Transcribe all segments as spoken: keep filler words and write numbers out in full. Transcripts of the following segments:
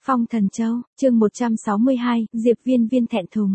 Phong Thần Châu, chương một trăm sáu mươi hai, Diệp Viên Viên thẹn thùng.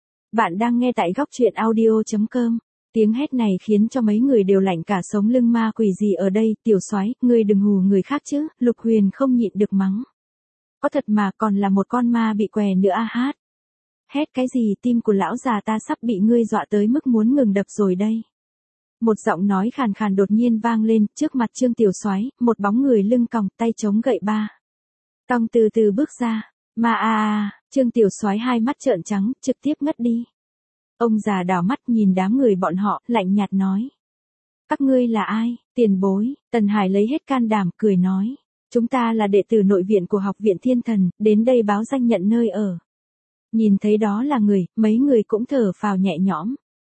Bạn đang nghe tại góc truyện audio chấm com. Tiếng hét này khiến cho mấy người đều lạnh cả sống lưng, ma quỷ gì ở đây, tiểu soái, ngươi đừng hù người khác chứ, Lục Huyền không nhịn được mắng. Có thật mà, còn là một con ma bị què nữa a hát. Hét cái gì, tim của lão già ta sắp bị ngươi dọa tới mức muốn ngừng đập rồi đây. Một giọng nói khàn khàn đột nhiên vang lên, trước mặt Trương tiểu soái, một bóng người lưng còng, tay chống gậy ba. Tòng từ từ bước ra, ma a a, Trương tiểu soái hai mắt trợn trắng, trực tiếp ngất đi. Ông già đảo mắt nhìn đám người bọn họ, lạnh nhạt nói. Các ngươi là ai, tiền bối? Tần Hải lấy hết can đảm, cười nói. Chúng ta là đệ tử nội viện của học viện Thiên Thần, đến đây báo danh nhận nơi ở. Nhìn thấy đó là người, mấy người cũng thở phào nhẹ nhõm.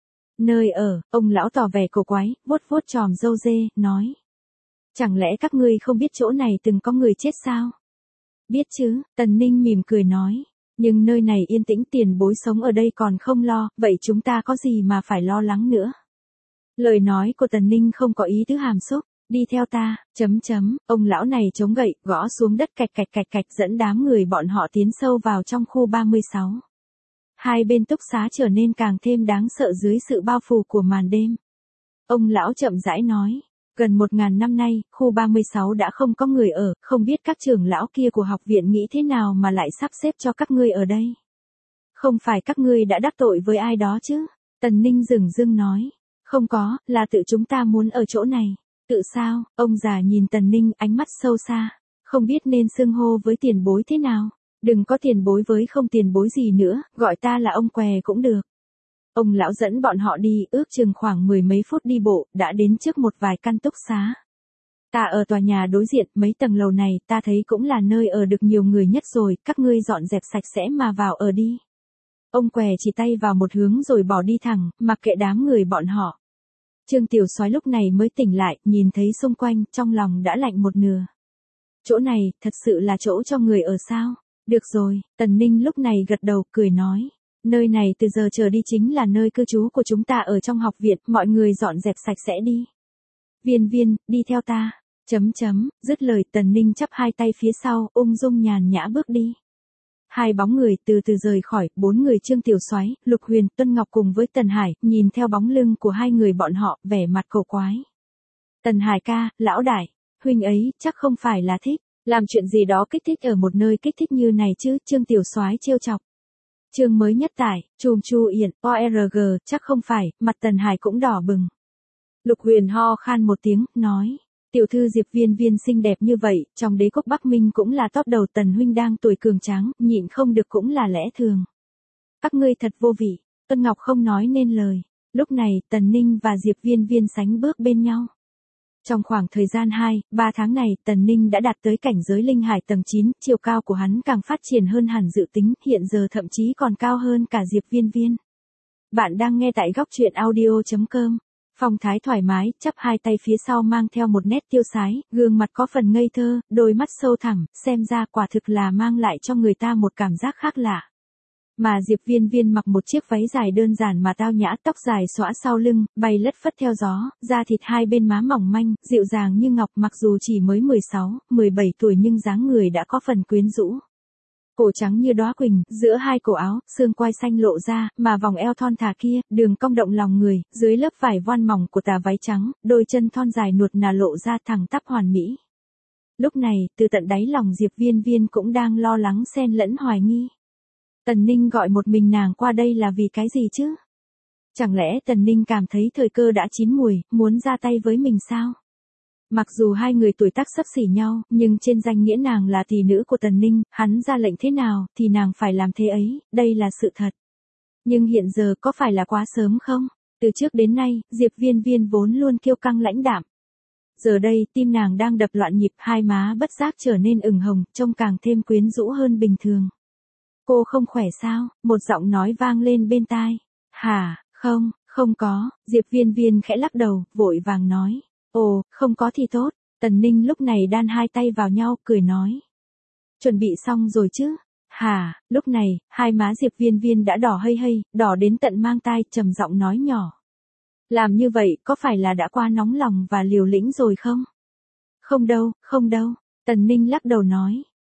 Nơi ở, ông lão tỏ vẻ cổ quái, vuốt vuốt tròm râu dê, nói. Chẳng lẽ các ngươi không biết chỗ này từng có người chết sao? Biết chứ, Tần Ninh mỉm cười nói. Nhưng nơi này yên tĩnh, tiền bối sống ở đây còn không lo, vậy chúng ta có gì mà phải lo lắng nữa? Lời nói của Tần Ninh không có ý tứ hàm xúc. Đi theo ta, chấm chấm, ông lão này chống gậy, gõ xuống đất cạch cạch cạch cạch, dẫn đám người bọn họ tiến sâu vào trong khu ba mươi sáu. Hai bên túc xá trở nên càng thêm đáng sợ dưới sự bao phủ của màn đêm. Ông lão chậm rãi nói. Gần một ngàn năm nay, khu ba mươi sáu đã không có người ở, không biết các trưởng lão kia của học viện nghĩ thế nào mà lại sắp xếp cho các ngươi ở đây. Không phải các ngươi đã đắc tội với ai đó chứ? Tần Ninh dửng dưng nói. Không có, là tự chúng ta muốn ở chỗ này. Tự sao? Ông già nhìn Tần Ninh, ánh mắt sâu xa. Không biết nên xưng hô với tiền bối thế nào. Đừng có tiền bối với không tiền bối gì nữa, gọi ta là ông què cũng được. Ông lão dẫn bọn họ đi, ước chừng khoảng mười mấy phút đi bộ, đã đến trước một vài căn túc xá. Ta ở tòa nhà đối diện, mấy tầng lầu này, ta thấy cũng là nơi ở được nhiều người nhất rồi, các ngươi dọn dẹp sạch sẽ mà vào ở đi. Ông què chỉ tay vào một hướng rồi bỏ đi thẳng, mặc kệ đám người bọn họ. Trương tiểu soái lúc này mới tỉnh lại, nhìn thấy xung quanh, trong lòng đã lạnh một nửa. Chỗ này, thật sự là chỗ cho người ở sao? Được rồi, Tần Ninh lúc này gật đầu, cười nói. Nơi này từ giờ trở đi chính là nơi cư trú của chúng ta ở trong học viện, mọi người dọn dẹp sạch sẽ đi. Viên Viên, đi theo ta. Chấm chấm, dứt lời, Tần Ninh chắp hai tay phía sau, ung dung nhàn nhã bước đi. Hai bóng người từ từ rời khỏi, bốn người Trương tiểu soái, Lục Huyền, Tuân Ngọc cùng với Tần Hải, nhìn theo bóng lưng của hai người bọn họ, vẻ mặt cổ quái. Tần Hải ca, lão đại, huynh ấy, chắc không phải là thích, làm chuyện gì đó kích thích ở một nơi kích thích như này chứ, Trương tiểu soái trêu chọc. Chương mới nhất tải, chùm chu yển, o rờ giê, chắc không phải, mặt Tần Hải cũng đỏ bừng. Lục Huyền ho khan một tiếng, nói. Tiểu thư Diệp Viên Viên xinh đẹp như vậy, trong đế quốc Bắc Minh cũng là top đầu, Tần huynh đang tuổi cường tráng, nhịn không được cũng là lẽ thường. Các ngươi thật vô vị, Tuân Ngọc không nói nên lời. Lúc này, Tần Ninh và Diệp Viên Viên sánh bước bên nhau. Trong khoảng thời gian hai, ba tháng này, Tần Ninh đã đạt tới cảnh giới linh hải tầng chín, chiều cao của hắn càng phát triển hơn hẳn dự tính, hiện giờ thậm chí còn cao hơn cả Diệp Viên Viên. Bạn đang nghe tại góc truyện audio chấm com. Phong thái thoải mái, chắp hai tay phía sau mang theo một nét tiêu sái, gương mặt có phần ngây thơ, đôi mắt sâu thẳm, xem ra quả thực là mang lại cho người ta một cảm giác khác lạ. Mà Diệp Viên Viên mặc một chiếc váy dài đơn giản mà tao nhã, tóc dài xõa sau lưng, bay lất phất theo gió, da thịt hai bên má mỏng manh, dịu dàng như ngọc, mặc dù chỉ mới mười sáu, mười bảy tuổi nhưng dáng người đã có phần quyến rũ. Cổ trắng như đóa quỳnh, giữa hai cổ áo, xương quai xanh lộ ra, mà vòng eo thon thả kia, đường cong động lòng người, dưới lớp vải voan mỏng của tà váy trắng, đôi chân thon dài nuột nà lộ ra thẳng tắp hoàn mỹ. Lúc này, từ tận đáy lòng Diệp Viên Viên cũng đang lo lắng xen lẫn hoài nghi. Tần Ninh gọi một mình nàng qua đây là vì cái gì chứ? Chẳng lẽ Tần Ninh cảm thấy thời cơ đã chín mùi, muốn ra tay với mình sao? Mặc dù hai người tuổi tác xấp xỉ nhau, nhưng trên danh nghĩa nàng là tỷ nữ của Tần Ninh, hắn ra lệnh thế nào, thì nàng phải làm thế ấy, đây là sự thật. Nhưng hiện giờ có phải là quá sớm không? Từ trước đến nay, Diệp Viên Viên vốn luôn kiêu căng lãnh đạm. Giờ đây, tim nàng đang đập loạn nhịp, hai má bất giác trở nên ửng hồng, trông càng thêm quyến rũ hơn bình thường. Cô không khỏe sao? Một giọng nói vang lên bên tai. Hả, không, không có, Diệp Viên Viên khẽ lắc đầu, vội vàng nói. Ồ, không có thì tốt. Tần Ninh lúc này đan hai tay vào nhau, cười nói. Chuẩn bị xong rồi chứ? Hả, lúc này, hai má Diệp Viên Viên đã đỏ hây hây, đỏ đến tận mang tai, trầm giọng nói nhỏ. Làm như vậy, có phải là đã qua nóng lòng và liều lĩnh rồi không? Không đâu, không đâu. Tần Ninh lắc đầu nói.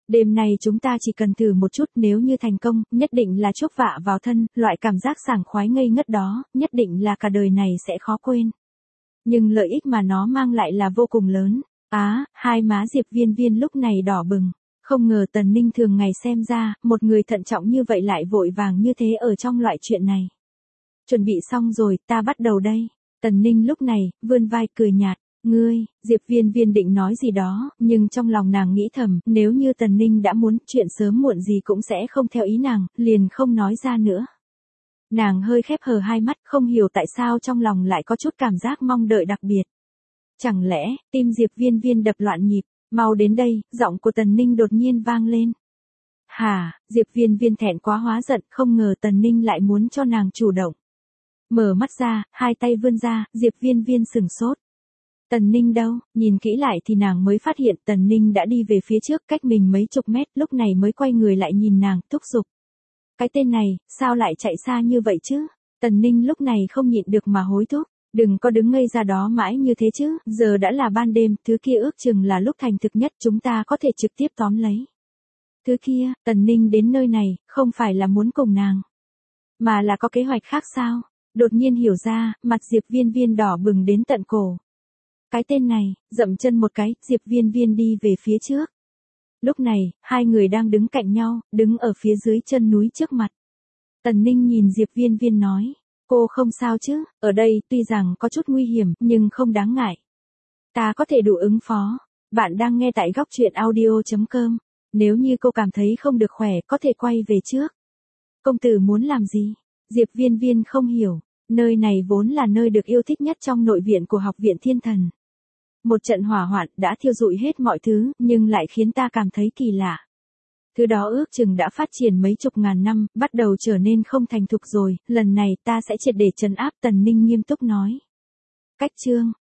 Đêm nay chúng ta chỉ cần thử một chút, nếu như thành công, nhất định là chuốc vạ vào thân, loại cảm giác sảng khoái ngây ngất đó, nhất định là cả đời này sẽ khó quên. Nhưng lợi ích mà nó mang lại là vô cùng lớn. Á, hai má Diệp Viên Viên lúc này đỏ bừng. Không ngờ Tần Ninh thường ngày xem ra, một người thận trọng như vậy lại vội vàng như thế ở trong loại chuyện này. Chuẩn bị xong rồi, ta bắt đầu đây. Tần Ninh lúc này, vươn vai cười nhạt. Ngươi, Diệp Viên Viên định nói gì đó, nhưng trong lòng nàng nghĩ thầm, nếu như Tần Ninh đã muốn, chuyện sớm muộn gì cũng sẽ không theo ý nàng, liền không nói ra nữa. Nàng hơi khép hờ hai mắt, không hiểu tại sao trong lòng lại có chút cảm giác mong đợi đặc biệt. Chẳng lẽ, tim Diệp Viên Viên đập loạn nhịp, mau đến đây, giọng của Tần Ninh đột nhiên vang lên. Hả, Diệp Viên Viên thẹn quá hóa giận, không ngờ Tần Ninh lại muốn cho nàng chủ động. Mở mắt ra, hai tay vươn ra, Diệp Viên Viên sửng sốt. Tần Ninh đâu, nhìn kỹ lại thì nàng mới phát hiện Tần Ninh đã đi về phía trước cách mình mấy chục mét, lúc này mới quay người lại nhìn nàng, thúc giục. Cái tên này, sao lại chạy xa như vậy chứ? Tần Ninh lúc này không nhịn được mà hối thúc. Đừng có đứng ngây ra đó mãi như thế chứ, giờ đã là ban đêm, thứ kia ước chừng là lúc thành thực nhất chúng ta có thể trực tiếp tóm lấy. Thứ kia, Tần Ninh đến nơi này, không phải là muốn cùng nàng, mà là có kế hoạch khác sao? Đột nhiên hiểu ra, mặt Diệp Viên Viên đỏ bừng đến tận cổ. Cái tên này, dậm chân một cái, Diệp Viên Viên đi về phía trước. Lúc này, hai người đang đứng cạnh nhau, đứng ở phía dưới chân núi trước mặt. Tần Ninh nhìn Diệp Viên Viên nói. Cô không sao chứ, ở đây tuy rằng có chút nguy hiểm, nhưng không đáng ngại. Ta có thể đủ ứng phó. Bạn đang nghe tại góc truyện audio chấm com. Nếu như cô cảm thấy không được khỏe, có thể quay về trước. Công tử muốn làm gì? Diệp Viên Viên không hiểu. Nơi này vốn là nơi được yêu thích nhất trong nội viện của Học viện Thiên Thần. Một trận hỏa hoạn đã thiêu rụi hết mọi thứ, nhưng lại khiến ta cảm thấy kỳ lạ. Thứ đó ước chừng đã phát triển mấy chục ngàn năm, bắt đầu trở nên không thành thục rồi, lần này ta sẽ triệt để trấn áp, Tần Ninh nghiêm túc nói. Cách chương,